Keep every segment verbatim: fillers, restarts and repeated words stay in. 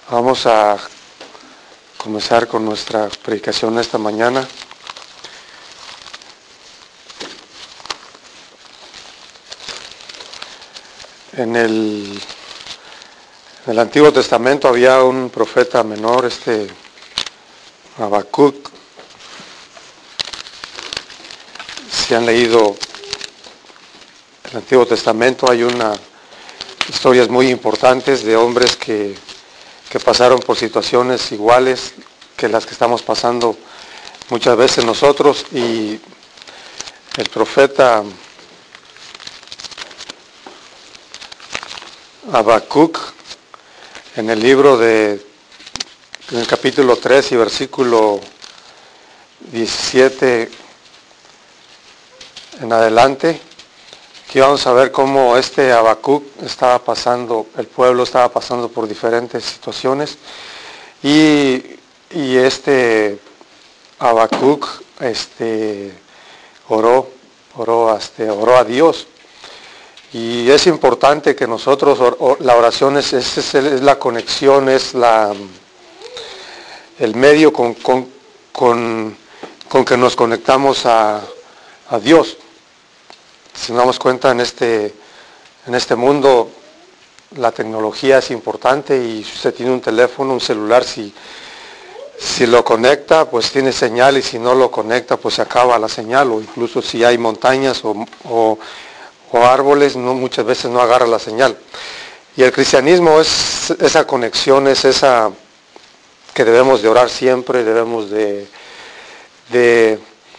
Vamos a comenzar con nuestra predicación esta mañana. En el, en el Antiguo Testamento había un profeta menor, este Habacuc. Si han leído el Antiguo Testamento, hay una historias muy importantes de hombres que, que pasaron por situaciones iguales que las que estamos pasando muchas veces nosotros, y el profeta Habacuc, en el libro de, en el capítulo tres y versículo diecisiete en adelante, aquí vamos a ver cómo este Habacuc estaba pasando, el pueblo estaba pasando por diferentes situaciones, y, y este Habacuc este, oró, oró, este, oró a Dios. Y es importante que nosotros, la oración es, es, es la conexión, es la, el medio con, con, con, con que nos conectamos a, a Dios. Si nos damos cuenta, en este, en este mundo la tecnología es importante, y si usted tiene un teléfono, un celular, si, si lo conecta, pues tiene señal, y si no lo conecta, pues se acaba la señal, o incluso si hay montañas o, o, o árboles, no, muchas veces no agarra la señal. Y el cristianismo es esa conexión, es esa que debemos de orar siempre, debemos de... de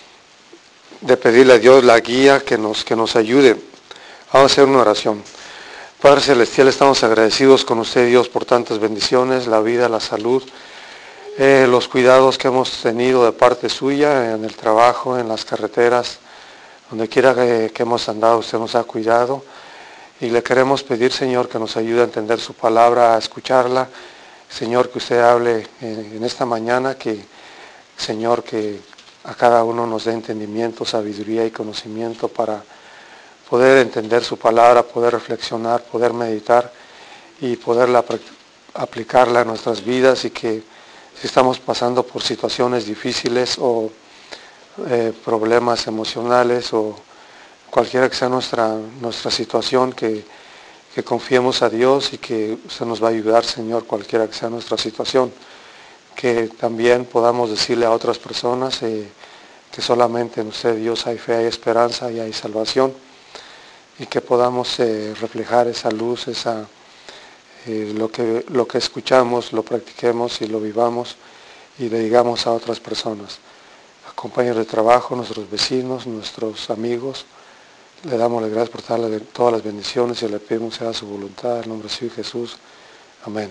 de pedirle a Dios la guía, que nos, que nos ayude. Vamos a hacer una oración. Padre Celestial, estamos agradecidos con usted, Dios, por tantas bendiciones, la vida, la salud, eh, los cuidados que hemos tenido de parte suya, en el trabajo, en las carreteras, donde quiera que, que hemos andado, usted nos ha cuidado, y le queremos pedir, Señor, que nos ayude a entender su palabra, a escucharla. Señor, que usted hable en, en esta mañana, que, Señor, que a cada uno nos dé entendimiento, sabiduría y conocimiento para poder entender su palabra, poder reflexionar, poder meditar y poderla aplicarla a nuestras vidas, y que si estamos pasando por situaciones difíciles o eh, problemas emocionales o cualquiera que sea nuestra, nuestra situación, que, que confiemos a Dios y que usted nos va a ayudar, Señor, cualquiera que sea nuestra situación. Que también podamos decirle a otras personas eh, que solamente en usted, Dios, hay fe, hay esperanza y hay salvación, y que podamos eh, reflejar esa luz, esa, eh, lo, que, lo que escuchamos, lo practiquemos y lo vivamos y le digamos a otras personas, a compañeros de trabajo, nuestros vecinos, nuestros amigos. Le damos las gracias por todas las bendiciones y le pedimos sea su voluntad, en el nombre de su Hijo Jesús. Amén.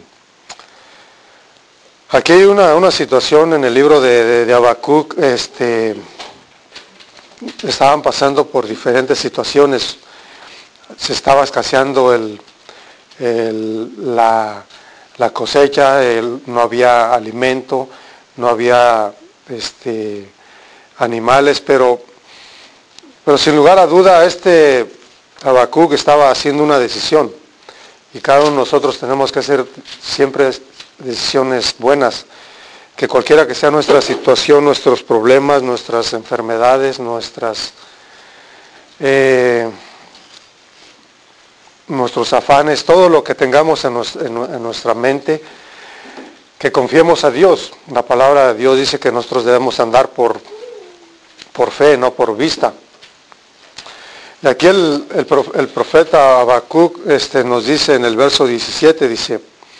Aquí hay una, una situación en el libro de, de, de Habacuc. Este, estaban pasando por diferentes situaciones. Se estaba escaseando el, el, la, la cosecha, el, no había alimento, no había este, animales, pero, pero sin lugar a duda este Habacuc estaba haciendo una decisión, y cada uno de nosotros tenemos que hacer siempre decisiones buenas, que cualquiera que sea nuestra situación, nuestros problemas, nuestras enfermedades, nuestras eh, nuestros afanes, todo lo que tengamos en, nos, en, en nuestra mente, que confiemos a Dios. La palabra de Dios dice que nosotros debemos andar por, por fe, no por vista. Y aquí el, el, el profeta Habacuc este, nos dice en el verso diecisiete, dice: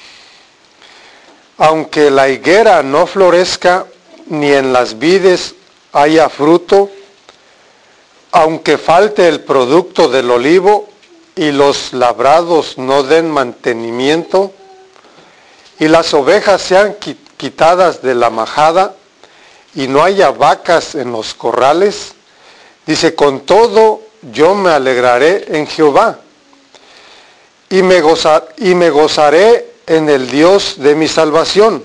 aunque la higuera no florezca, ni en las vides haya fruto, aunque falte el producto del olivo, y los labrados no den mantenimiento, y las ovejas sean quitadas de la majada, y no haya vacas en los corrales, dice, con todo yo me alegraré en Jehová, y me gozar, y me gozaré en el Dios de mi salvación.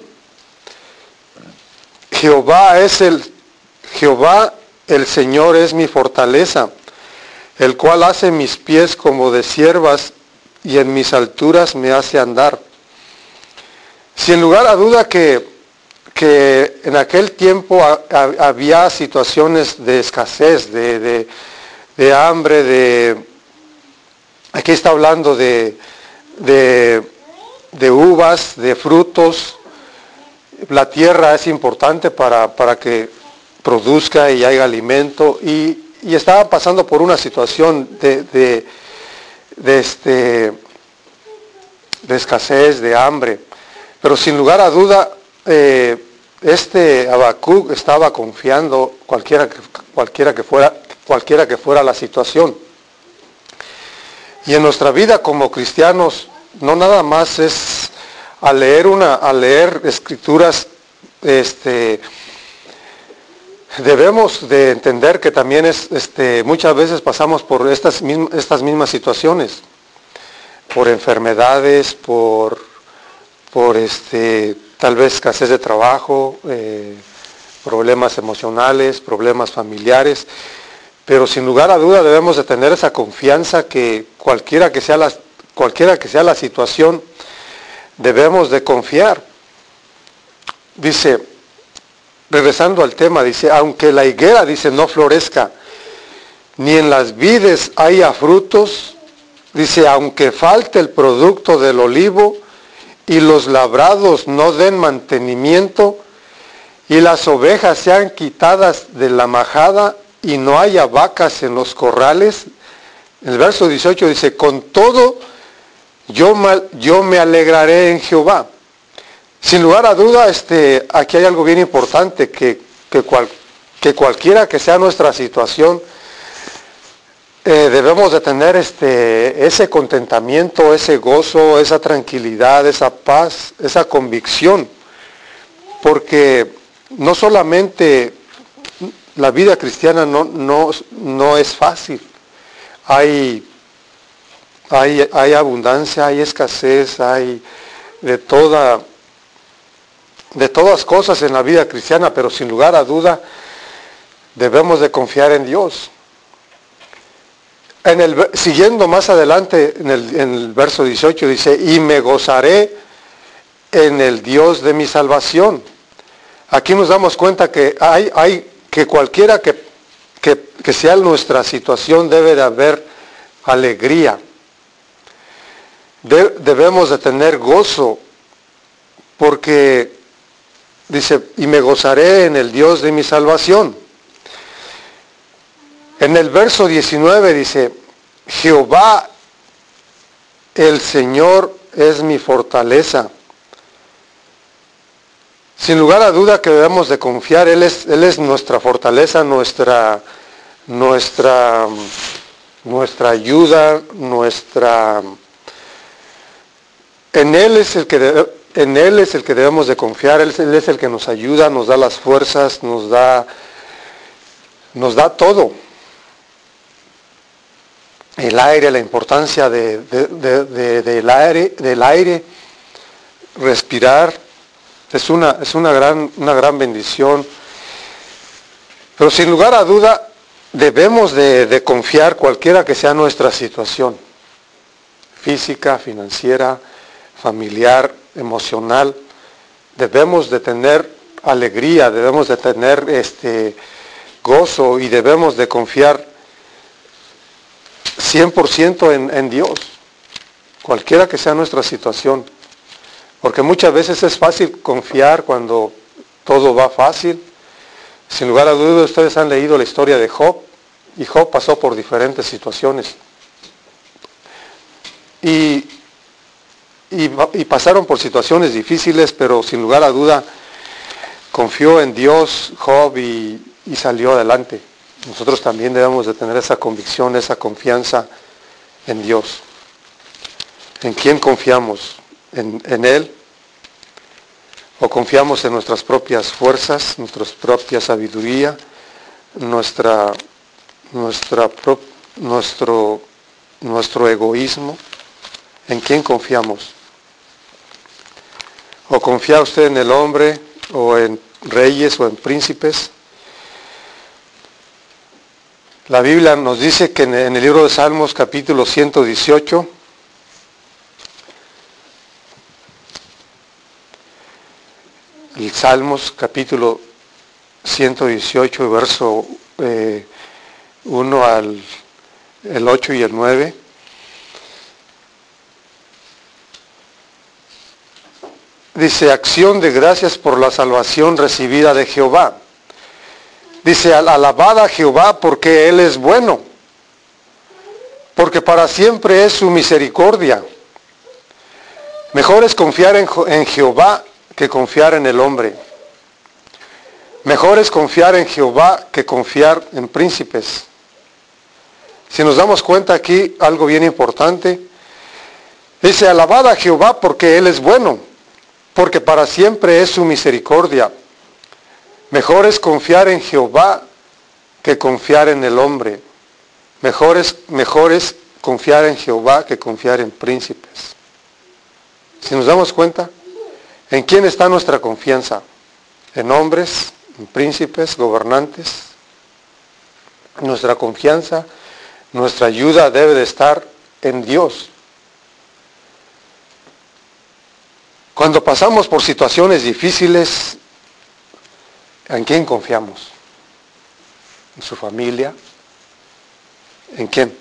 Jehová es el Jehová, el Señor es mi fortaleza, el cual hace mis pies como de ciervas y en mis alturas me hace andar. sin lugar a duda que, que en aquel tiempo a, a, había situaciones de escasez, de, de, de hambre, de... Aquí está hablando de, de, de uvas, de frutos. La tierra es importante para, para que produzca y haya alimento. Y, y estaban pasando por una situación de, de, de, este, de escasez, de hambre. Pero sin lugar a duda, eh, este Habacuc estaba confiando cualquiera que, cualquiera que fuera, cualquiera que fuera la situación. Y en nuestra vida como cristianos, no nada más es al leer una, al leer escrituras, este, debemos de entender que también es, este, muchas veces pasamos por estas mismas, estas mismas situaciones, por enfermedades, por, por este, tal vez escasez de trabajo, eh, problemas emocionales, problemas familiares. Pero sin lugar a duda debemos de tener esa confianza que cualquiera que sea la, cualquiera que sea la situación, debemos de confiar. Dice, regresando al tema, dice, aunque la higuera, dice, no florezca, ni en las vides haya frutos, dice, aunque falte el producto del olivo, y los labrados no den mantenimiento, y las ovejas sean quitadas de la majada, y no haya vacas en los corrales. El verso dieciocho dice, con todo yo, mal, yo me alegraré en Jehová. Sin lugar a duda, este, aquí hay algo bien importante, que, que, cual, que cualquiera que sea nuestra situación, eh, debemos de tener este, ese contentamiento, ese gozo, esa tranquilidad, esa paz, esa convicción, porque no solamente la vida cristiana no, no, no es fácil. Hay, hay, hay abundancia, hay escasez, hay de, toda, de todas cosas en la vida cristiana, pero sin lugar a duda debemos de confiar en Dios. En el, siguiendo más adelante en el, en el verso dieciocho dice, y me gozaré en el Dios de mi salvación. Aquí nos damos cuenta que hay, hay que cualquiera que, que, que sea nuestra situación debe de haber alegría. De, debemos de tener gozo, porque dice, y me gozaré en el Dios de mi salvación. En el verso diecinueve dice, Jehová el Señor es mi fortaleza. Sin lugar a duda que debemos de confiar, Él es, Él es nuestra fortaleza, nuestra, nuestra, nuestra ayuda, nuestra... En Él es el que, de, en Él es el que debemos de confiar, Él, Él es el que nos ayuda, nos da las fuerzas, nos da, nos da todo. El aire, la importancia de, de, de, de, del aire, del aire, respirar, es una, es una gran, una gran bendición. Pero sin lugar a duda, debemos de, de confiar cualquiera que sea nuestra situación, física, financiera, familiar, emocional. Debemos de tener alegría, debemos de tener este gozo y debemos de confiar cien por ciento en, en Dios, cualquiera que sea nuestra situación, porque muchas veces es fácil confiar cuando todo va fácil. Sin lugar a dudas, ustedes han leído la historia de Job, y Job pasó por diferentes situaciones, y, y, y pasaron por situaciones difíciles, pero sin lugar a duda confió en Dios Job y, y salió adelante. Nosotros también debemos de tener esa convicción, esa confianza en Dios. ¿En quién confiamos? ¿En, en Él? ¿O confiamos en nuestras propias fuerzas, nuestra propia sabiduría, nuestra, nuestra, nuestro, nuestro egoísmo? ¿En quién confiamos? ¿O confía usted en el hombre, o en reyes, o en príncipes? La Biblia nos dice que en el libro de Salmos, capítulo ciento dieciocho, el Salmos capítulo ciento dieciocho, verso eh, uno al el ocho y el nueve. Dice, acción de gracias por la salvación recibida de Jehová. Dice, alabad a Jehová porque Él es bueno, porque para siempre es su misericordia. Mejor es confiar en, en Jehová que confiar en el hombre. Mejor es confiar en Jehová que confiar en príncipes. Si nos damos cuenta aquí, algo bien importante, dice, alabad a Jehová porque Él es bueno, porque para siempre es su misericordia. Mejor es confiar en Jehová que confiar en el hombre. Mejor es, mejor es confiar en Jehová que confiar en príncipes. Si nos damos cuenta, ¿en quién está nuestra confianza? ¿En hombres, en príncipes, gobernantes? Nuestra confianza, nuestra ayuda debe de estar en Dios. Cuando pasamos por situaciones difíciles, ¿en quién confiamos? ¿En su familia? ¿En quién?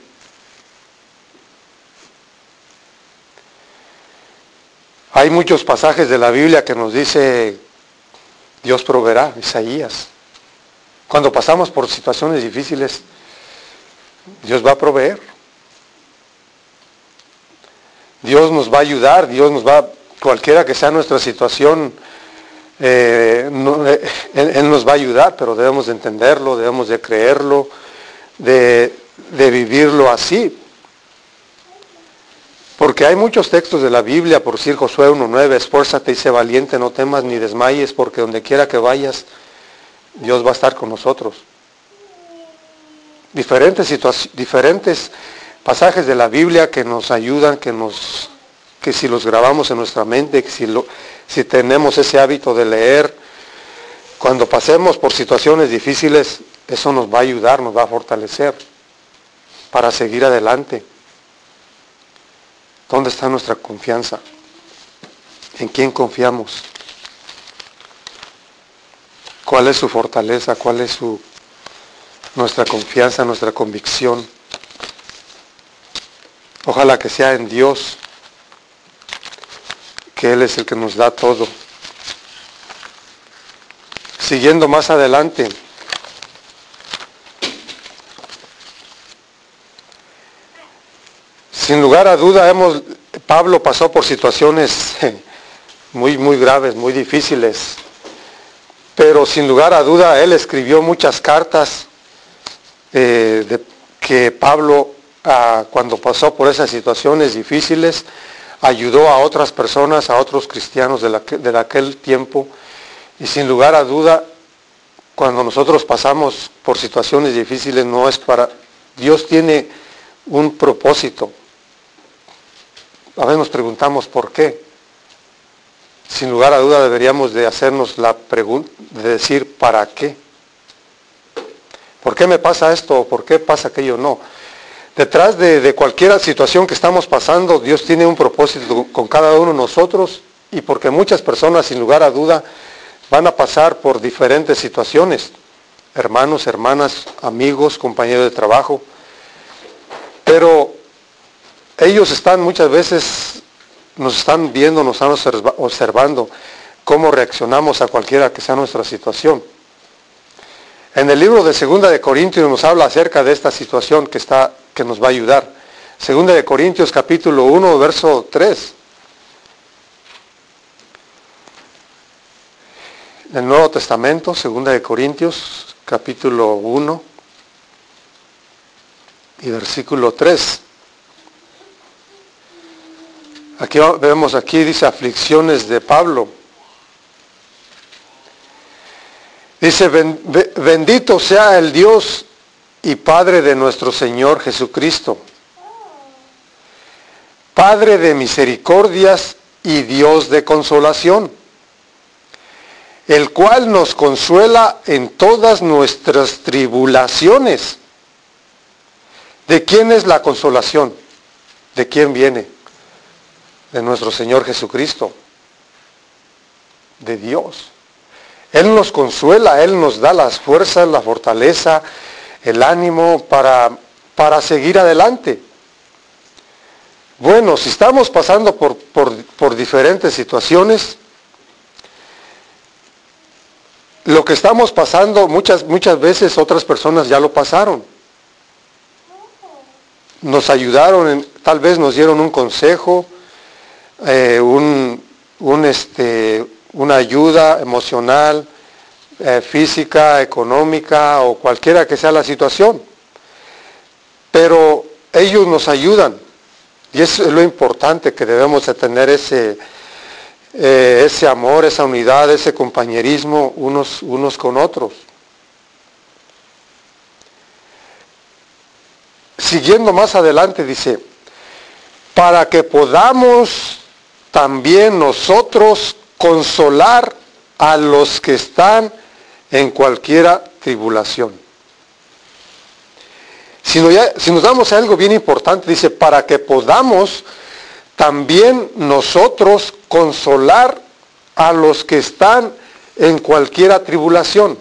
Hay muchos pasajes de la Biblia que nos dice, Dios proveerá, Isaías. Cuando pasamos por situaciones difíciles, Dios va a proveer. Dios nos va a ayudar, Dios nos va, cualquiera que sea nuestra situación, eh, no, eh, él, él nos va a ayudar, pero debemos de entenderlo, debemos de creerlo, de, de vivirlo así. Porque hay muchos textos de la Biblia, por decir Josué uno nueve, esfuérzate y sé valiente, no temas ni desmayes, porque donde quiera que vayas, Dios va a estar con nosotros. Diferentes situaciones, diferentes pasajes de la Biblia que nos ayudan, que nos, que si los grabamos en nuestra mente, que si, lo, si tenemos ese hábito de leer, cuando pasemos por situaciones difíciles, eso nos va a ayudar, nos va a fortalecer para seguir adelante. ¿Dónde está nuestra confianza? ¿En quién confiamos? ¿Cuál es su fortaleza? ¿Cuál es su, nuestra confianza, nuestra convicción? Ojalá que sea en Dios, que Él es el que nos da todo. Siguiendo más adelante, sin lugar a duda, hemos, Pablo pasó por situaciones muy, muy graves, muy difíciles, pero sin lugar a duda, él escribió muchas cartas eh, de, que Pablo, ah, cuando pasó por esas situaciones difíciles, ayudó a otras personas, a otros cristianos de, la, de aquel tiempo, y sin lugar a duda, cuando nosotros pasamos por situaciones difíciles, no es para, Dios tiene un propósito. A veces nos preguntamos por qué. Sin lugar a duda deberíamos de hacernos la pregunta, de decir ¿para qué? ¿Por qué me pasa esto o por qué pasa aquello? No. Detrás de, de cualquier situación que estamos pasando, Dios tiene un propósito con cada uno de nosotros, y porque muchas personas, sin lugar a duda, van a pasar por diferentes situaciones. Hermanos, hermanas, amigos, compañeros de trabajo. Pero ellos están muchas veces, nos están viendo, nos están observa, observando cómo reaccionamos a cualquiera que sea nuestra situación. En el libro de Segunda de Corintios nos habla acerca de esta situación que, está, que nos va a ayudar. Segunda de Corintios capítulo uno, verso tres. En el Nuevo Testamento, Segunda de Corintios capítulo uno y versículo tres. Aquí vemos, aquí dice aflicciones de Pablo. Dice, bendito sea el Dios y Padre de nuestro Señor Jesucristo, Padre de misericordias y Dios de consolación, el cual nos consuela en todas nuestras tribulaciones. ¿De quién es la consolación? ¿De quién viene? De nuestro Señor Jesucristo, de Dios. Él nos consuela, Él nos da las fuerzas, la fortaleza, el ánimo para, para seguir adelante. Bueno, si estamos pasando por, por, por diferentes situaciones, lo que estamos pasando, muchas, muchas veces otras personas ya lo pasaron. Nos ayudaron, en, tal vez nos dieron un consejo, eh, un, un, este, una ayuda emocional, eh, física, económica o cualquiera que sea la situación. Pero ellos nos ayudan y eso es lo importante, que debemos de tener ese, eh, ese amor, esa unidad, ese compañerismo unos, unos con otros. Siguiendo más adelante dice, para que podamos también nosotros consolar a los que están en cualquiera tribulación. Si nos, si nos damos algo bien importante, dice, para que podamos también nosotros consolar a los que están en cualquiera tribulación.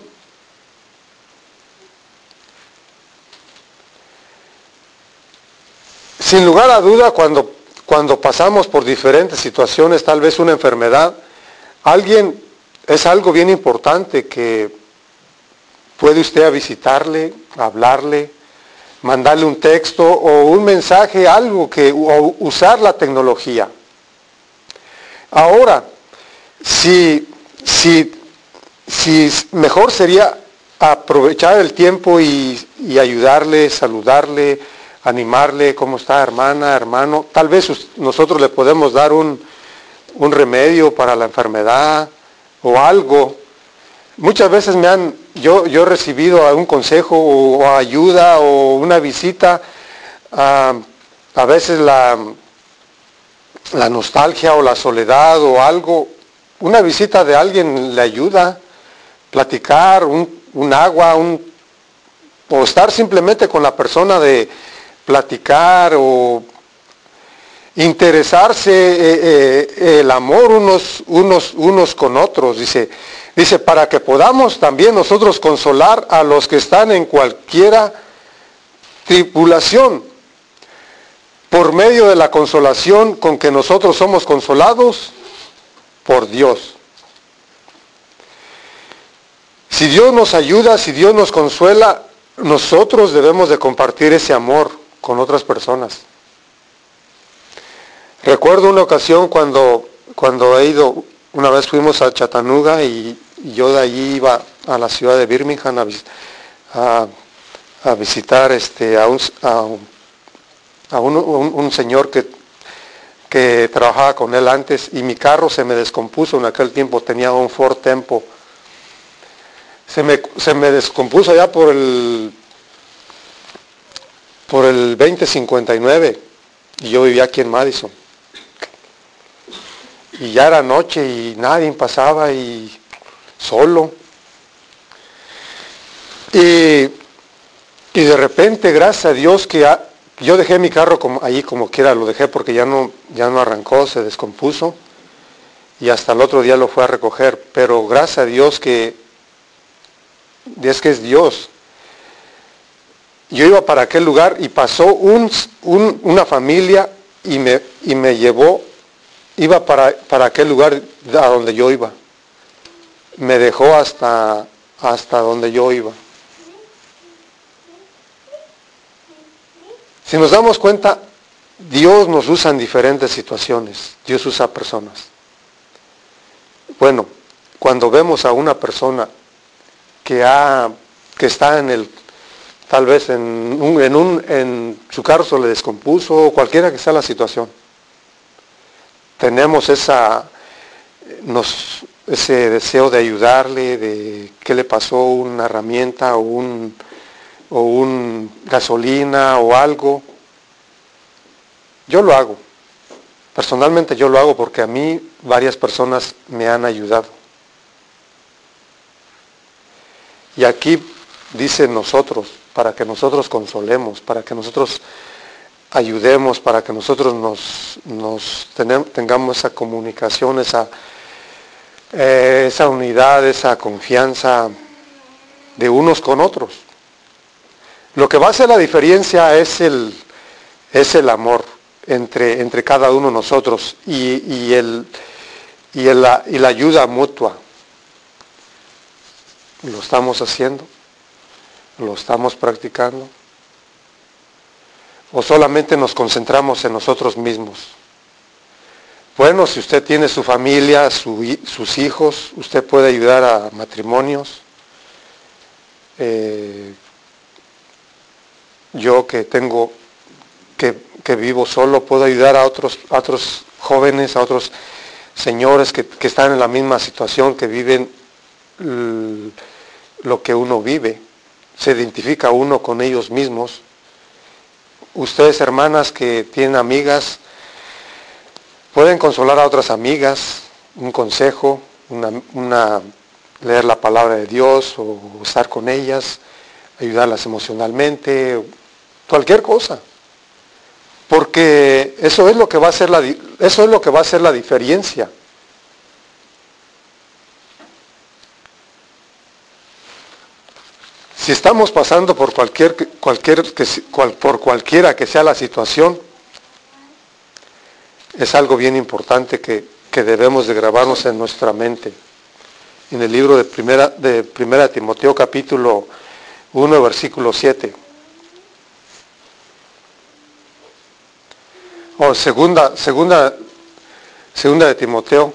Sin lugar a duda, cuando, cuando pasamos por diferentes situaciones, tal vez una enfermedad, alguien, es algo bien importante que puede usted a visitarle, hablarle, mandarle un texto o un mensaje, algo que, o usar la tecnología. Ahora, si, si, si mejor sería aprovechar el tiempo y, y ayudarle, saludarle, animarle, ¿cómo está, hermana, hermano? Tal vez nosotros le podemos dar un, un remedio para la enfermedad o algo. Muchas veces me han, yo, yo he recibido un consejo o, o ayuda o una visita, uh, a veces la, la nostalgia o la soledad o algo, una visita de alguien le ayuda, platicar, un, un agua, un, o estar simplemente con la persona de platicar o interesarse, eh, eh, el amor unos, unos, unos con otros, dice, dice, para que podamos también nosotros consolar a los que están en cualquiera tribulación, por medio de la consolación con que nosotros somos consolados por Dios. Si Dios nos ayuda, si Dios nos consuela, nosotros debemos de compartir ese amor con otras personas. Recuerdo una ocasión cuando, cuando he ido, una vez fuimos a Chattanooga y, y yo de allí iba a la ciudad de Birmingham a, a, a visitar este, a, un, a, a un, un, un señor que, que trabajaba con él antes y mi carro se me descompuso. En aquel tiempo tenía un Ford Tempo. Se me, se me descompuso allá por el, por el veinte cincuenta y nueve y yo vivía aquí en Madison. Y ya era noche y nadie pasaba y solo. Y, y de repente, gracias a Dios, que a, yo dejé mi carro como, ahí como quiera, lo dejé porque ya no, ya no arrancó, se descompuso. Y hasta el otro día lo fue a recoger. Pero gracias a Dios que, es que es Dios. Yo iba para aquel lugar y pasó un, un, una familia y me, y me llevó. Iba para, para aquel lugar a donde yo iba. Me dejó hasta, hasta donde yo iba. Si nos damos cuenta, Dios nos usa en diferentes situaciones. Dios usa personas. Bueno, cuando vemos a una persona que, ha, que está en el, tal vez en, un, en, un, en su carro se le descompuso, o cualquiera que sea la situación, tenemos esa, nos, ese deseo de ayudarle, de qué le pasó, una herramienta o un, o un gasolina o algo. Yo lo hago. Personalmente yo lo hago porque a mí varias personas me han ayudado. Y aquí dice nosotros, para que nosotros consolemos, para que nosotros ayudemos, para que nosotros nos, nos tenem, tengamos esa comunicación, esa, eh, esa unidad, esa confianza de unos con otros. Lo que va a hacer la diferencia es el, es el amor entre, entre cada uno de nosotros y, y, el, y, el, y la ayuda mutua. ¿Lo estamos haciendo? ¿Lo estamos practicando? ¿O solamente nos concentramos en nosotros mismos? Bueno, si usted tiene su familia, su, sus hijos, usted puede ayudar a matrimonios. Eh, yo que tengo, que, que vivo solo, puedo ayudar a otros, a otros jóvenes, a otros señores que, que están en la misma situación, que viven l, lo que uno vive. Se identifica uno con ellos mismos. Ustedes, hermanas que tienen amigas, pueden consolar a otras amigas, un consejo, una, una, leer la palabra de Dios o estar con ellas, ayudarlas emocionalmente, cualquier cosa. Porque eso es lo que va a hacer la, eso es lo que va a hacer la diferencia. Si estamos pasando por cualquier, cualquier que, cual, por cualquiera que sea la situación, es algo bien importante que, que debemos de grabarnos en nuestra mente. En el libro de Primera, de Primera Timoteo capítulo uno, versículo siete. O segunda, segunda, segunda de Timoteo.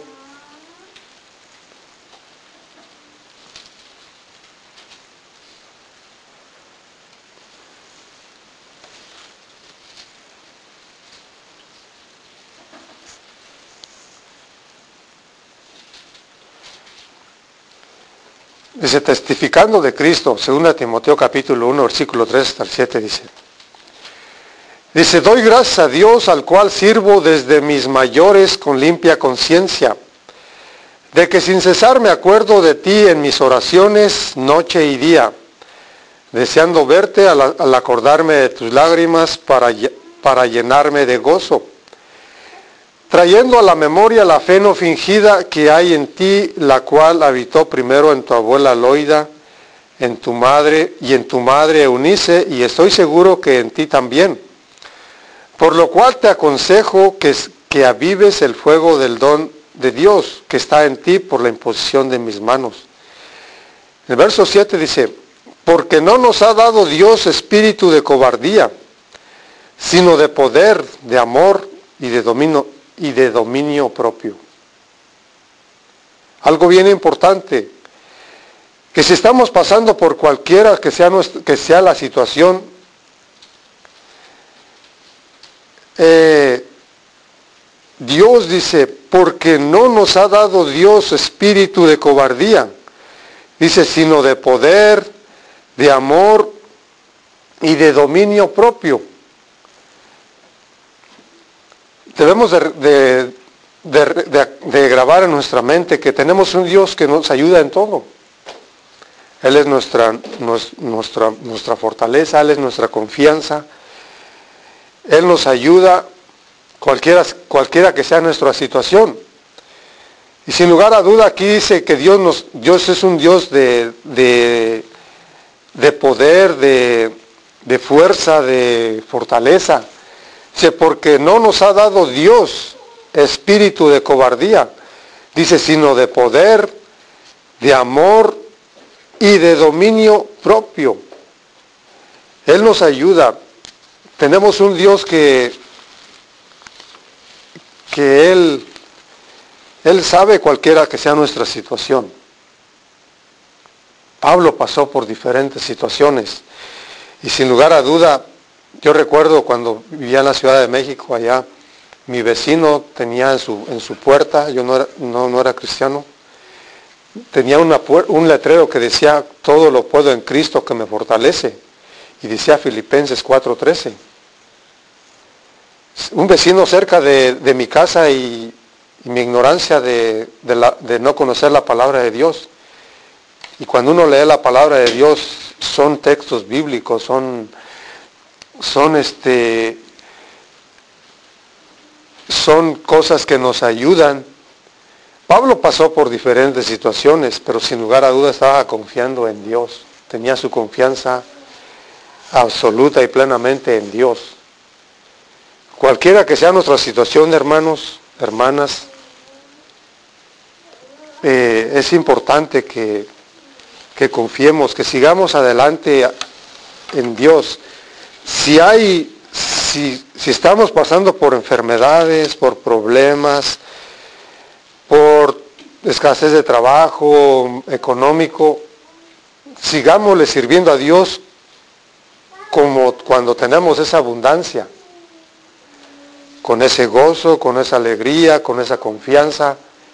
Dice, testificando de Cristo, segunda Timoteo capítulo uno, versículo tres hasta el siete, dice. Dice, doy gracias a Dios al cual sirvo desde mis mayores con limpia conciencia, de que sin cesar me acuerdo de ti en mis oraciones noche y día, deseando verte al, al acordarme de tus lágrimas para, para llenarme de gozo, trayendo a la memoria la fe no fingida que hay en ti, la cual habitó primero en tu abuela Loida, en tu madre y en tu madre Eunice, y estoy seguro que en ti también. Por lo cual te aconsejo que, que avives el fuego del don de Dios que está en ti por la imposición de mis manos. El verso siete dice, porque no nos ha dado Dios espíritu de cobardía, sino de poder, de amor y de dominio, y de dominio propio. Algo bien importante, que si estamos pasando por cualquiera que sea, nuestra, que sea la situación, eh, Dios dice, porque no nos ha dado Dios espíritu de cobardía, dice, sino de poder, de amor y de dominio propio. Debemos de, de, de, de, de grabar en nuestra mente que tenemos un Dios que nos ayuda en todo. Él es nuestra, nuestra, nuestra fortaleza, Él es nuestra confianza. Él nos ayuda cualquiera, cualquiera que sea nuestra situación. Y sin lugar a duda aquí dice que Dios, nos, Dios es un Dios de, de, de poder, de, de fuerza, de fortaleza. Dice, porque no nos ha dado Dios espíritu de cobardía, dice, sino de poder, de amor y de dominio propio. Él nos ayuda. Tenemos un Dios que, que Él, Él sabe cualquiera que sea nuestra situación. Pablo pasó por diferentes situaciones y sin lugar a duda, yo recuerdo cuando vivía en la Ciudad de México, allá, mi vecino tenía en su, en su puerta, yo no era, no, no era cristiano, tenía una, un letrero que decía, todo lo puedo en Cristo que me fortalece, y decía Filipenses cuatro trece. Un vecino cerca de, de mi casa y, y mi ignorancia de, de, la, de no conocer la palabra de Dios. Y cuando uno lee la palabra de Dios, son textos bíblicos, son... Son, este, son cosas que nos ayudan Pablo pasó por diferentes situaciones, pero sin lugar a dudas estaba confiando en Dios. Tenía su confianza absoluta y plenamente en Dios. Cualquiera que sea nuestra situación, hermanos, hermanas, eh, es importante que, que confiemos, que sigamos adelante en Dios. Si hay, si, si estamos pasando por enfermedades, por problemas, por escasez de trabajo económico, sigámosle sirviendo a Dios como cuando tenemos esa abundancia, con ese gozo, con esa alegría, con esa confianza,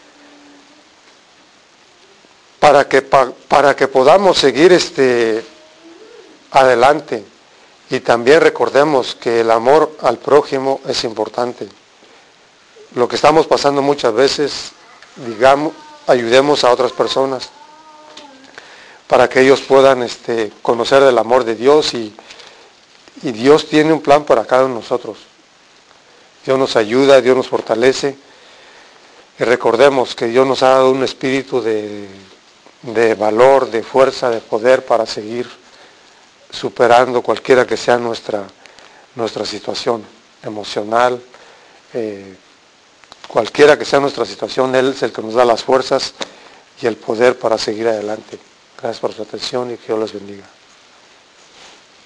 para que, pa, para que podamos seguir este, adelante. Y también recordemos que el amor al prójimo es importante. Lo que estamos pasando muchas veces, digamos, ayudemos a otras personas para que ellos puedan este, conocer del amor de Dios y, y Dios tiene un plan para cada uno de nosotros. Dios nos ayuda, Dios nos fortalece y recordemos que Dios nos ha dado un espíritu de, de valor, de fuerza, de poder para seguir superando cualquiera que sea nuestra, nuestra situación emocional, eh, cualquiera que sea nuestra situación, Él es el que nos da las fuerzas y el poder para seguir adelante. Gracias por su atención y que Dios los bendiga.